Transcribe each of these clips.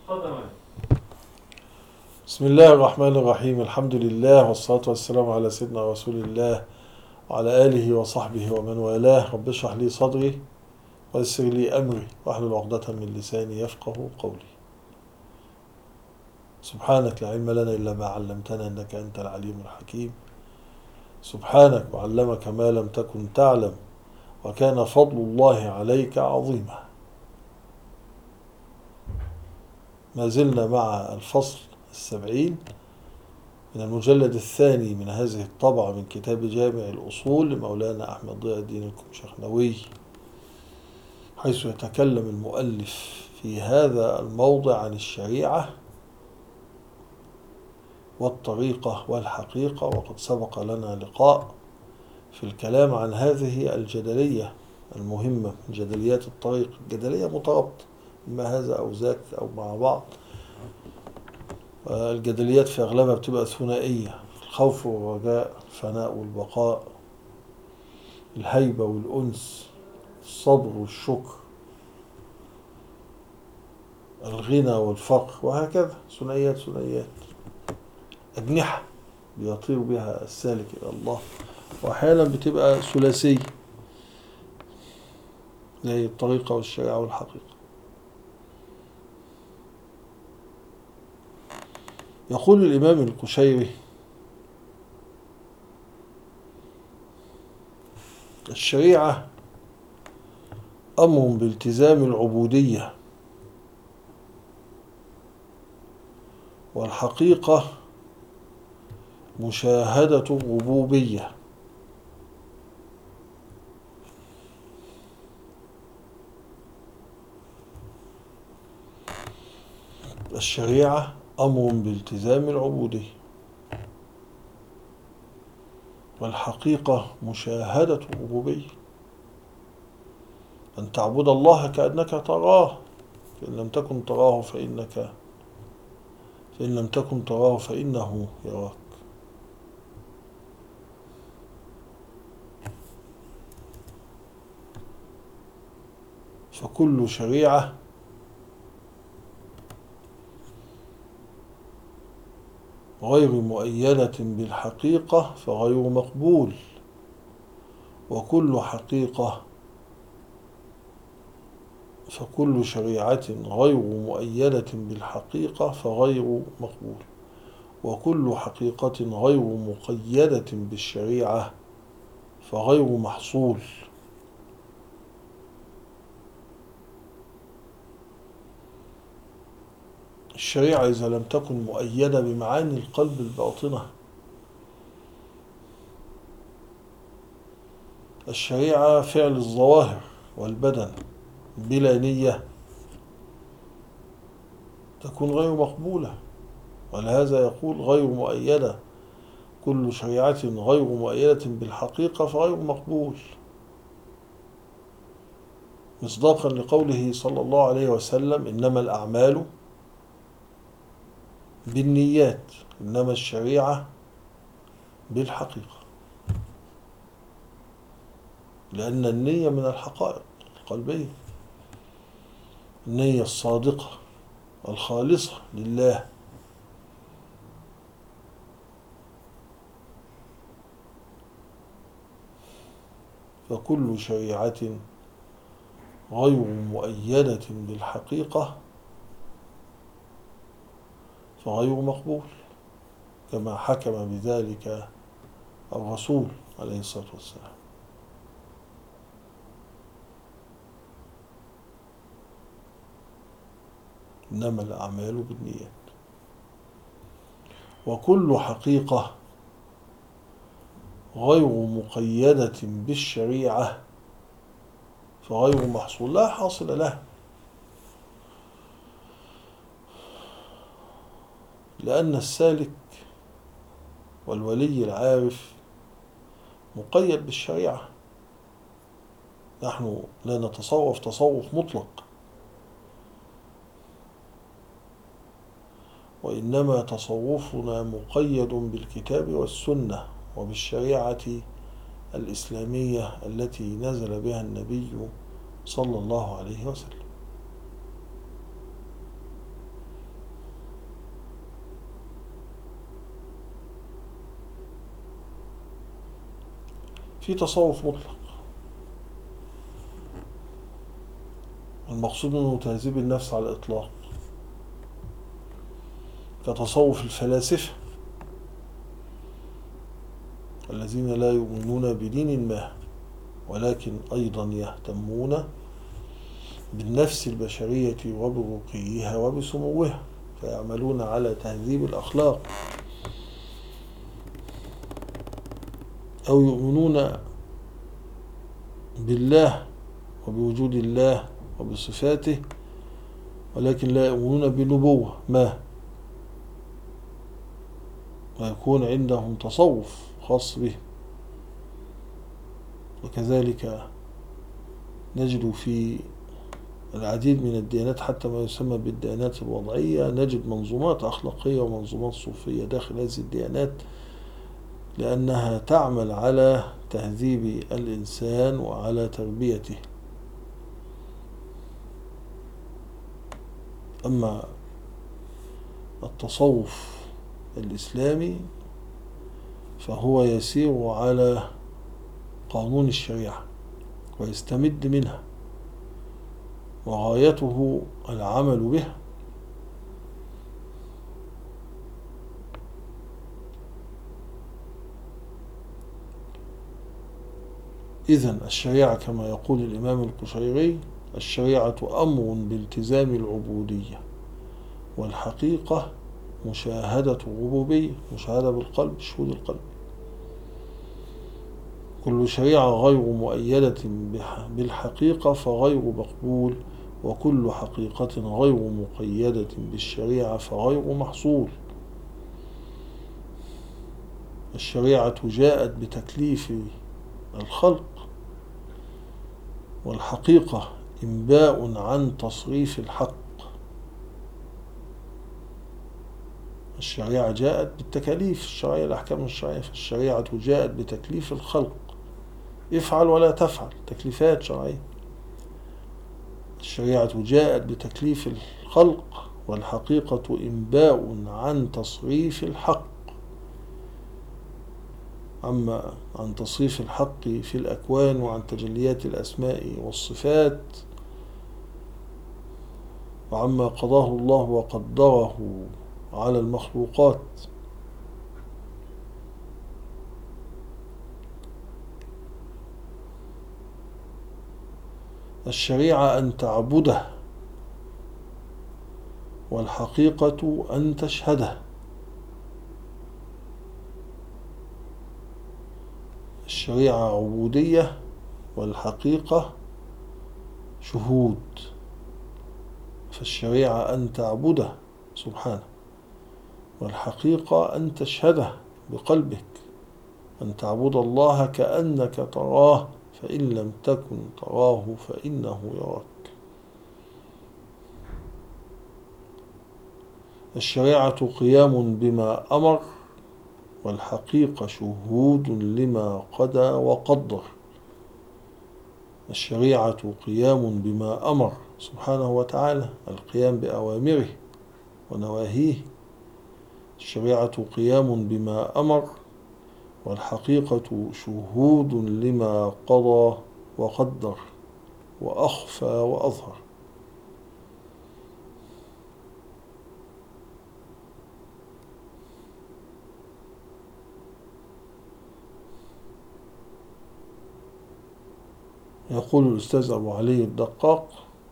بسم الله الرحمن الرحيم. الحمد لله والصلاة والسلام على سيدنا رسول الله وعلى آله وصحبه ومن والاه. رب اشرح لي صدري ويسر لي أمري واحلل عقدة من لساني يفقه قولي. سبحانك لا علم لنا إلا ما علمتنا إنك أنت العليم الحكيم. سبحانك وعلمك ما لم تكن تعلم وكان فضل الله عليك عظيما. ما زلنا مع الفصل 70 من المجلد الثاني من هذه الطبعة من كتاب جامع الأصول لمولانا أحمد ضياء الدين الكمشخنوي، حيث يتكلم المؤلف في هذا الموضع عن الشريعة والطريقة والحقيقة. وقد سبق لنا لقاء في الكلام عن هذه الجدلية المهمة، جدليات الطريق، جدلية مترابطة، إما هذا أو ذاك أو مع بعض. الجدليات في أغلبها بتبقى ثنائية: الخوف والرجاء، الفناء والبقاء، الهيبة والأنس، الصبر والشكر، الغنى والفقر، وهكذا ثنائيات ثنائيات، أجنحة بيطير بها السالك إلى الله. وأحيانا بتبقى ثلاثية زي الطريقة والشريعة والحقيقة. يقول الإمام القشيري: الشريعة أمر بالتزام العبودية، والحقيقة مشاهدة الربوبية. الشريعة أمر بالتزام العبودية، والحقيقة مشاهدة الربوبية، أن تعبد الله كأنك تراه، فإن لم تكن تراه فإن لم تكن تراه فإنه يراك. فكل شريعة غير مؤيدة بالحقيقة فغير مقبول، فكل شريعة غير مؤيدة بالحقيقة فغير مقبول، وكل حقيقة غير مقيدة بالشريعة فغير محصول. الشريعة إذا لم تكن مؤيدة بمعاني القلب الباطنة، الشريعة فعل الظواهر والبدن بلا نية، تكون غير مقبولة. ولهذا يقول غير مؤيدة، كل شريعة غير مؤيدة بالحقيقة فغير مقبول، مصداقا لقوله صلى الله عليه وسلم: إنما الأعمال بالنيات، إنما الشريعة بالحقيقة، لأن النية من الحقائق القلبية، النية الصادقة الخالصة لله. فكل شريعة غير مؤيدة بالحقيقة فغير مقبول، كما حكم بذلك الرسول عليه الصلاة والسلام. إنما الأعمال بالنيات. وكل حقيقة غير مقيدة بالشريعة فغير محصول، لا حاصل له، لأن السالك والولي العارف مقيد بالشريعة. نحن لا نتصوف تصوف مطلق، وإنما تصوفنا مقيد بالكتاب والسنة وبالشريعة الإسلامية التي نزل بها النبي صلى الله عليه وسلم. في تصوف مطلق، المقصود منه تهذيب النفس على الإطلاق، كتصوف الفلاسفة الذين لا يؤمنون بدين ما، ولكن أيضا يهتمون بالنفس البشرية وبرقيها وبسموها، فيعملون على تهذيب الأخلاق، أو يؤمنون بالله وبوجود الله وبصفاته، ولكن لا يؤمنون بنبوة ما، ويكون عندهم تصوف خاص به. وكذلك نجد في العديد من الديانات، حتى ما يسمى بالديانات الوضعية، نجد منظومات أخلاقية ومنظومات صوفية داخل هذه الديانات، لأنها تعمل على تهذيب الإنسان وعلى تربيته. أما التصوف الإسلامي فهو يسير على قانون الشريعة ويستمد منها، وغايته العمل بها. إذن الشريعة كما يقول الإمام القشيري: الشريعة أمر بالتزام العبودية، والحقيقة مشاهدة الربوبية، مشاهدة بالقلب، شهود القلب. كل شريعة غير مؤيدة بالحقيقة فغير مقبول، وكل حقيقة غير مقيدة بالشريعة فغير محصول. الشريعة جاءت بتكليف الخلق، والحقيقة إنباء عن تصريف الحق. الشريعة جاءت بالتكاليف الشرعية، الأحكام الشرعية، فالشريعة جاءت بتكليف الخلق: افعل ولا تفعل، تكليفات شرعية. الشريعة جاءت بتكليف الخلق، والحقيقة إنباء عن تصريف الحق. أما عن تصريف الحق في الأكوان وعن تجليات الأسماء والصفات، وعما قضاه الله وقدره على المخلوقات. الشريعة أن تعبده، والحقيقة أن تشهده. الشريعة عبودية، والحقيقة شهود. فالشريعة أن تعبده سبحانه، والحقيقة أن تشهده بقلبك، أن تعبد الله كأنك تراه، فإن لم تكن تراه فإنه يراك. الشريعة قيام بما أمر، والحقيقة شهود لما قضى وقدر. الشريعة قيام بما أمر سبحانه وتعالى، القيام بأوامره ونواهيه. الشريعة قيام بما أمر، والحقيقة شهود لما قضى وقدر وأخفى وأظهر. يقول الأستاذ أبو علي الدقاق: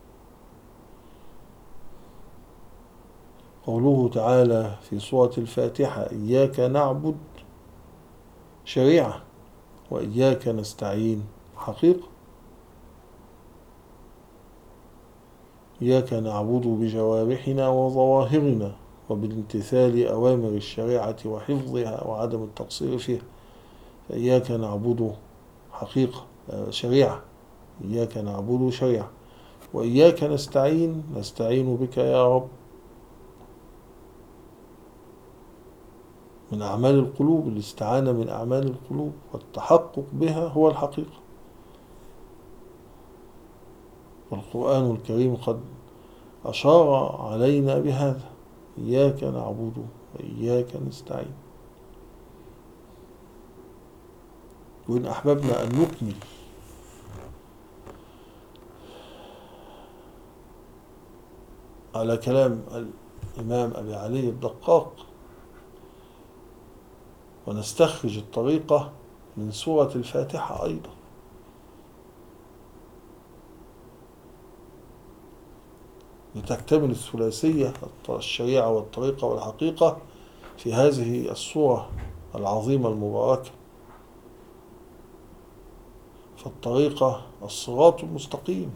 قوله تعالى في سورة الفاتحة: إياك نعبد، شريعة، وإياك نستعين، حقيقة. إياك نعبد بجوارحنا وظواهرنا، وبالامتثال أوامر الشريعة وحفظها وعدم التقصير فيها. فإياك نعبد حقيقة، شريعة. إياك نعبد شريعة. وإياك نستعين، نستعين بك يا رب. من أعمال القلوب، الاستعانة من أعمال القلوب، والتحقق بها هو الحقيقة. والقرآن الكريم قد أشار علينا بهذا: إياك نعبد وإياك نستعين. وإن أحببنا أن نكمل على كلام الإمام أبي علي الدقاق ونستخرج الطريقة من سورة الفاتحة أيضا، لتكتمل الثلاثية الشريعة والطريقة والحقيقة في هذه السورة العظيمة المباركة. فالطريقة الصراط المستقيم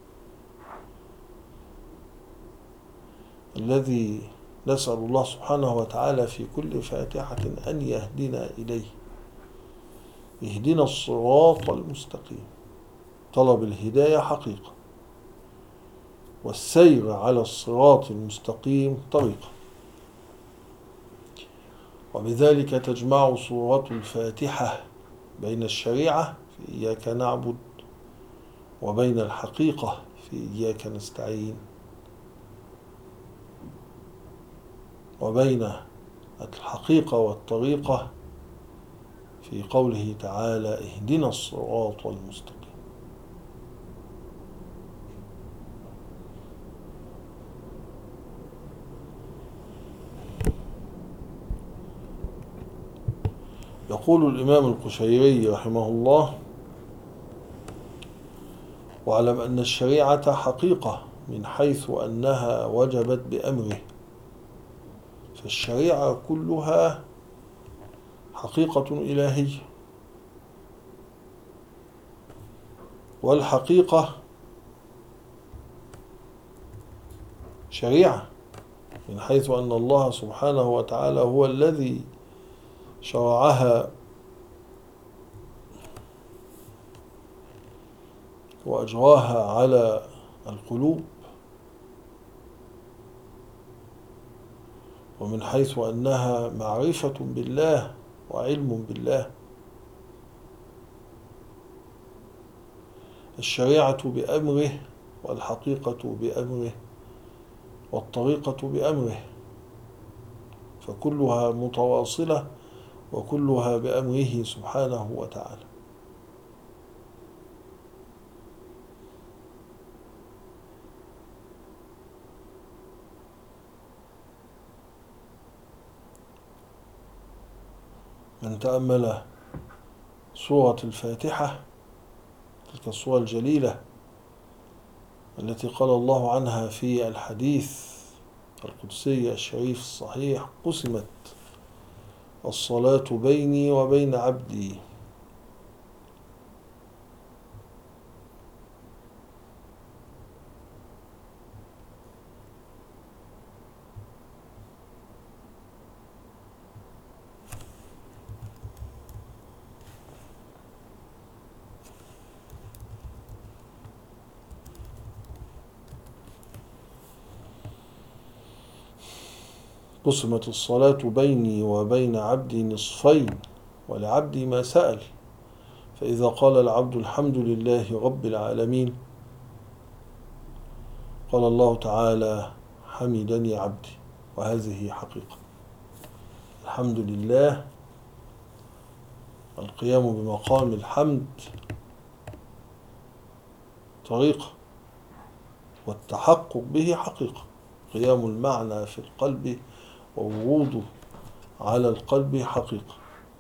الذي نسأل الله سبحانه وتعالى في كل فاتحة أن يهدنا إليه. اهدنا الصراط المستقيم، طلب الهداية حقيقة، والسير على الصراط المستقيم طريقة. وبذلك تجمع سورة الفاتحة بين الشريعة في إياك نعبد وبين الحقيقة في إياك نستعين، وبين الحقيقة والطريقة في قوله تعالى اهدنا الصراط المستقيم. يقول الإمام القشيري رحمه الله: واعلم أن الشريعة حقيقة من حيث أنها وجبت بأمره، فالشريعة كلها حقيقة إلهية، والحقيقة شريعة من حيث أن الله سبحانه وتعالى هو الذي شرعها وأجراها على القلوب، ومن حيث أنها معرفة بالله وعلم بالله. الشريعة بأمره، والحقيقة بأمره، والطريقة بأمره، فكلها متواصلة وكلها بأمره سبحانه وتعالى. من تأمل سورة الفاتحة، تلك السورة الجليلة التي قال الله عنها في الحديث القدسي الشريف الصحيح: قسمت الصلاة بيني وبين عبدي. قسمت الصلاة بيني وبين عبدي نصفين، ولعبدي ما سأل، فإذا قال العبد الحمد لله رب العالمين، قال الله تعالى حمدني عبدي. وهذه حقيقة الحمد لله، القيام بمقام الحمد طريقة، والتحقق به حقيقة، قيام المعنى في القلب ووروده على القلب حقيقة.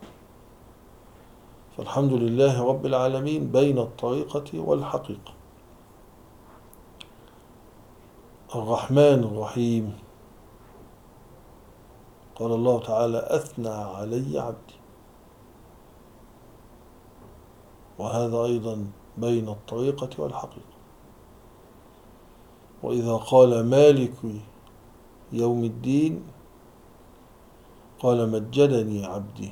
فالحمد لله رب العالمين بين الطريقة والحقيقة. الرحمن الرحيم، قال الله تعالى أثنى علي عبدي، وهذا أيضا بين الطريقة والحقيقة. وإذا قال مالك يوم الدين، قال مجدني عبدي.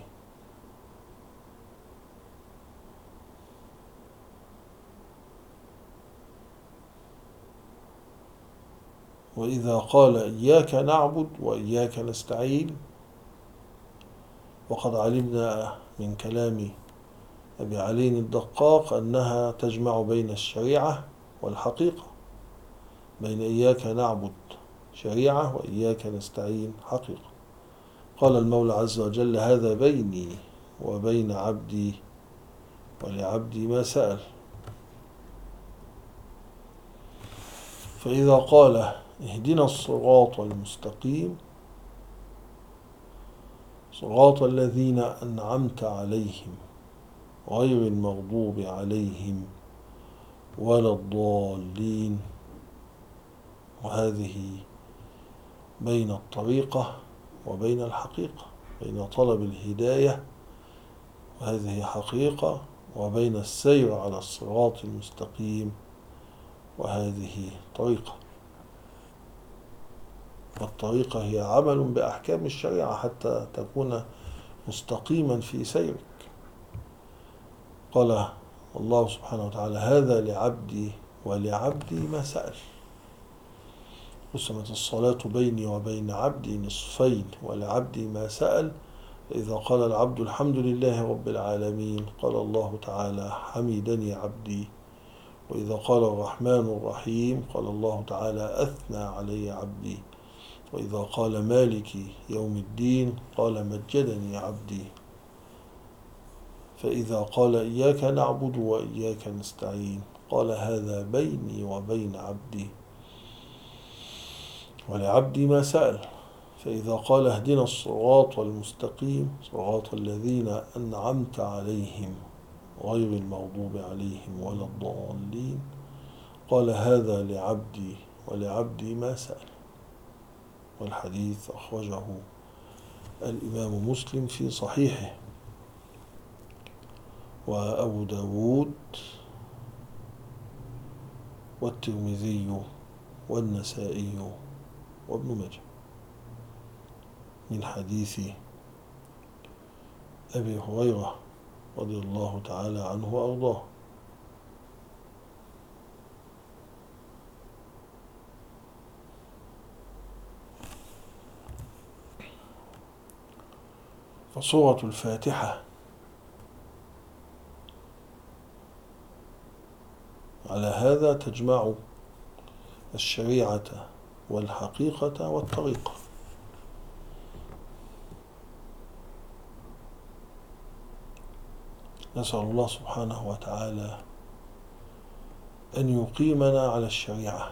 وإذا قال إياك نعبد وإياك نستعين، وقد علمنا من كلام أبي علي الدقاق أنها تجمع بين الشريعة والحقيقة، بين إياك نعبد شريعة وإياك نستعين حقيقة. قال المولى عز وجل هذا بيني وبين عبدي ولعبدي ما سأل. فإذا قال اهدنا الصراط المستقيم صراط الذين أنعمت عليهم غير المغضوب عليهم ولا الضالين، وهذه بين الطريقة وبين الحقيقة، بين طلب الهداية وهذه حقيقة، وبين السير على الصراط المستقيم وهذه طريقة. والطريقة هي عمل بأحكام الشريعة حتى تكون مستقيما في سيرك. قال الله سبحانه وتعالى هذا لعبدي ولعبدي ما سأل. قسمت الصلاة بيني وبين عبدي نصفين ولعبدي ما سأل. إذا قال العبد الحمد لله رب العالمين قال الله تعالى حمدني عبدي. وإذا قال الرحمن الرحيم قال الله تعالى أثنى علي عبدي. وإذا قال مالك يوم الدين قال مجدني عبدي. فإذا قال إياك نعبد وإياك نستعين قال هذا بيني وبين عبدي ولعبدي ما سأل. فإذا قال اهدنا الصراط المستقيم صراط الذين أنعمت عليهم غير المغضوب عليهم ولا الضالين قال هذا لعبدي ولعبدي ما سأل. والحديث أخرجه الإمام مسلم في صحيحه، وأبو داود والترمذي والنسائي وابن ماجه من حديث أبي هريرة رضي الله تعالى عنه وأرضاه. فسورة الفاتحة على هذا تجمع الشريعة والحقيقة والطريقة. نسأل الله سبحانه وتعالى أن يقيمنا على الشريعة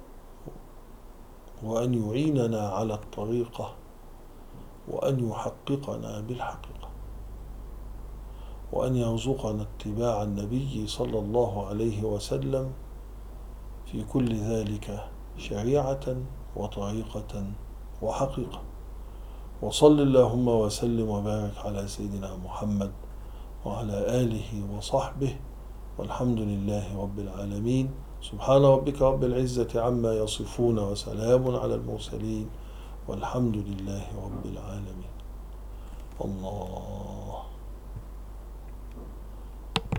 وأن يعيننا على الطريقة وأن يحققنا بالحقيقة وأن يرزقنا اتباع النبي صلى الله عليه وسلم في كل ذلك شريعة وطريقة وحقيقة. وصل اللهم وسلم وبارك على سيدنا محمد وعلى آله وصحبه والحمد لله رب العالمين. سبحان ربك رب العزة عما يصفون وسلام على المرسلين والحمد لله رب العالمين. الله